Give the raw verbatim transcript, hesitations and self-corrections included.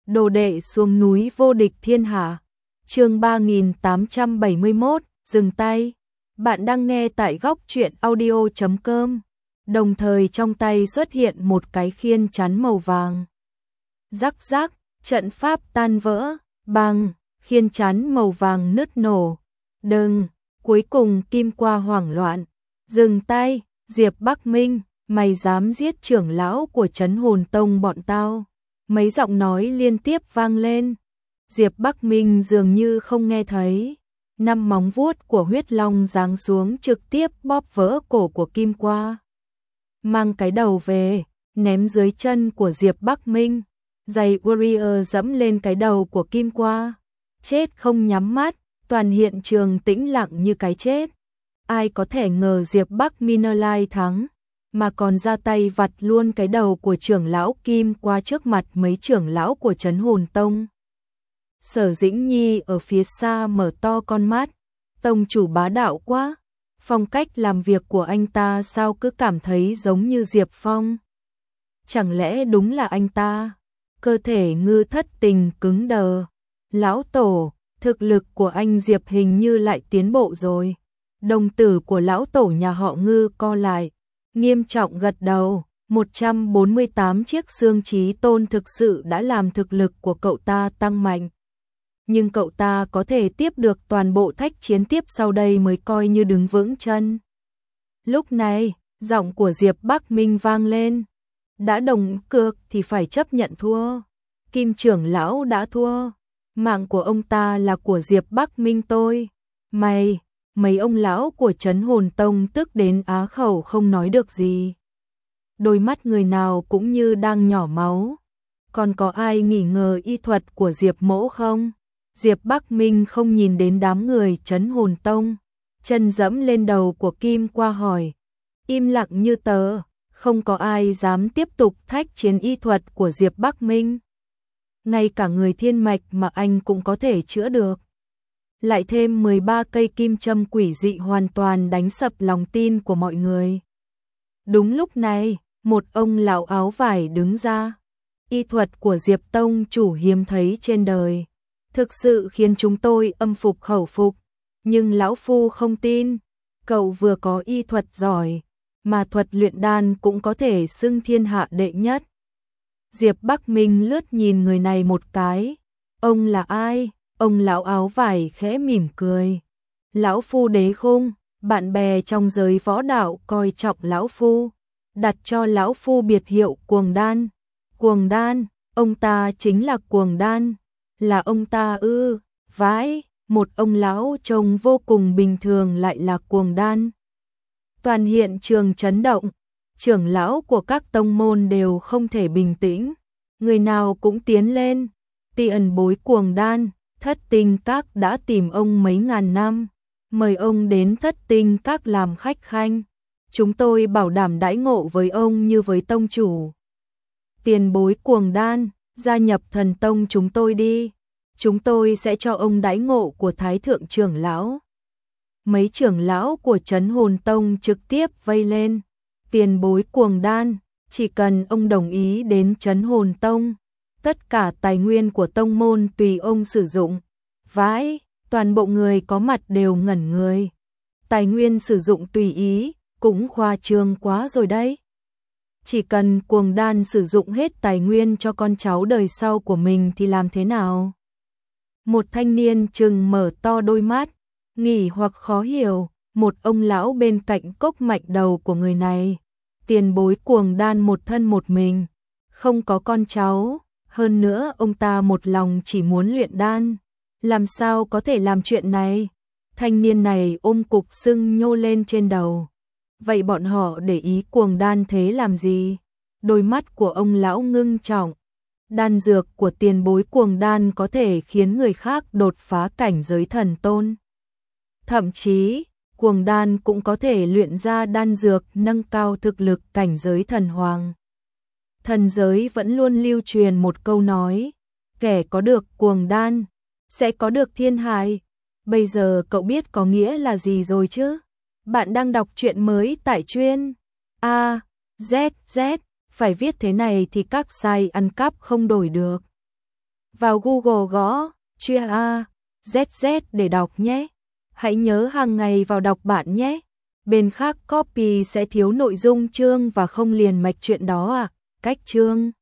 Đồ đệ xuống núi vô địch thiên hạ. Chương ba nghìn tám trăm bảy mươi mốt, dừng tay. Bạn đang nghe tại góc truyện audio chấm com. Đồng thời trong tay xuất hiện một cái khiên chắn màu vàng. Rắc rắc, trận pháp tan vỡ, bang, khiên chắn màu vàng nứt nổ. Đừng, cuối cùng Kim Qua hoảng loạn. Dừng tay, Diệp Bắc Minh, mày dám giết trưởng lão của Trấn Hồn Tông bọn tao. Mấy giọng nói liên tiếp vang lên. Diệp Bắc Minh dường như không nghe thấy. Năm móng vuốt của huyết long giáng xuống trực tiếp bóp vỡ cổ của Kim Qua. Mang cái đầu về, ném dưới chân của Diệp Bắc Minh. Giày Warrior dẫm lên cái đầu của Kim Qua. Chết không nhắm mắt, toàn hiện trường tĩnh lặng như cái chết. Ai có thể ngờ Diệp Bắc Minh lai thắng, mà còn ra tay vặt luôn cái đầu của trưởng lão Kim Qua trước mặt mấy trưởng lão của Trấn Hồn Tông. Sở Dĩnh Nhi ở phía xa mở to con mắt, tông chủ bá đạo quá, phong cách làm việc của anh ta sao cứ cảm thấy giống như Diệp Phong. Chẳng lẽ đúng là anh ta? Cơ thể Ngư Thất Tình cứng đờ. Lão tổ, thực lực của anh Diệp hình như lại tiến bộ rồi. Đồng tử của lão tổ nhà họ Ngư co lại, nghiêm trọng gật đầu. một trăm bốn mươi tám chiếc xương chí tôn thực sự đã làm thực lực của cậu ta tăng mạnh. Nhưng cậu ta có thể tiếp được toàn bộ thách chiến tiếp sau đây mới coi như đứng vững chân. Lúc này, giọng của Diệp Bắc Minh vang lên. Đã đồng cược thì phải chấp nhận thua. Kim trưởng lão đã thua. Mạng của ông ta là của Diệp Bắc Minh tôi. Mày, mấy ông lão của Trấn Hồn Tông tức đến á khẩu không nói được gì. Đôi mắt người nào cũng như đang nhỏ máu. Còn có ai nghi ngờ y thuật của Diệp mỗ không? Diệp Bắc Minh không nhìn đến đám người Trấn Hồn Tông, chân dẫm lên đầu của Kim Qua hỏi. Im lặng như tờ, không có ai dám tiếp tục thách chiến y thuật của Diệp Bắc Minh. Ngay cả người thiên mạch mà anh cũng có thể chữa được. Lại thêm mười ba cây kim châm quỷ dị hoàn toàn đánh sập lòng tin của mọi người. Đúng lúc này, một ông lão áo vải đứng ra. Y thuật của Diệp Tông chủ hiếm thấy trên đời. Thực sự khiến chúng tôi âm phục khẩu phục. Nhưng lão phu không tin. Cậu vừa có y thuật giỏi, mà thuật luyện đan cũng có thể xưng thiên hạ đệ nhất. Diệp Bắc Minh lướt nhìn người này một cái. Ông là ai? Ông lão áo vải khẽ mỉm cười. Lão phu Đế Khung, bạn bè trong giới võ đạo coi trọng lão phu, đặt cho lão phu biệt hiệu Cuồng Đan. Cuồng Đan, ông ta chính là Cuồng Đan. Là ông ta ư? Vãi, một ông lão trông vô cùng bình thường lại là Cuồng Đan. Toàn hiện trường chấn động, trưởng lão của các tông môn đều không thể bình tĩnh, người nào cũng tiến lên. Tiền bối Cuồng Đan, Thất Tinh Các đã tìm ông mấy ngàn năm, mời ông đến Thất Tinh Các làm khách khanh. Chúng tôi bảo đảm đãi ngộ với ông như với tông chủ. Tiền bối Cuồng Đan, gia nhập Thần Tông chúng tôi đi, chúng tôi sẽ cho ông đãi ngộ của Thái Thượng trưởng lão. Mấy trưởng lão của Trấn Hồn Tông trực tiếp vây lên. Tiền bối Cuồng Đan, chỉ cần ông đồng ý đến Trấn Hồn Tông, tất cả tài nguyên của tông môn tùy ông sử dụng. Vãi, toàn bộ người có mặt đều ngẩn người. Tài nguyên sử dụng tùy ý, cũng khoa trương quá rồi đấy. Chỉ cần Cuồng Đan sử dụng hết tài nguyên cho con cháu đời sau của mình thì làm thế nào? Một thanh niên trừng mở to đôi mắt, nghỉ hoặc khó hiểu. Một ông lão bên cạnh cốc mạnh đầu của người này. Tiền bối Cuồng Đan một thân một mình, không có con cháu, hơn nữa ông ta một lòng chỉ muốn luyện đan, làm sao có thể làm chuyện này? Thanh niên này ôm cục sưng nhô lên trên đầu. Vậy bọn họ để ý Cuồng Đan thế làm gì? Đôi mắt của ông lão ngưng trọng. Đan dược của tiền bối Cuồng Đan có thể khiến người khác đột phá cảnh giới thần tôn. Thậm chí, Cuồng Đan cũng có thể luyện ra đan dược nâng cao thực lực cảnh giới thần hoàng. Thần giới vẫn luôn lưu truyền một câu nói, kẻ có được Cuồng Đan, sẽ có được thiên hải. Bây giờ cậu biết có nghĩa là gì rồi chứ? Bạn đang đọc truyện mới tại chuyên A, Z, Z, phải viết thế này thì các site ăn cắp không đổi được. Vào Google gõ Chia A Z Z để đọc nhé. Hãy nhớ hàng ngày vào đọc bạn nhé. Bên khác copy sẽ thiếu nội dung chương và không liền mạch chuyện đó à. Cách chương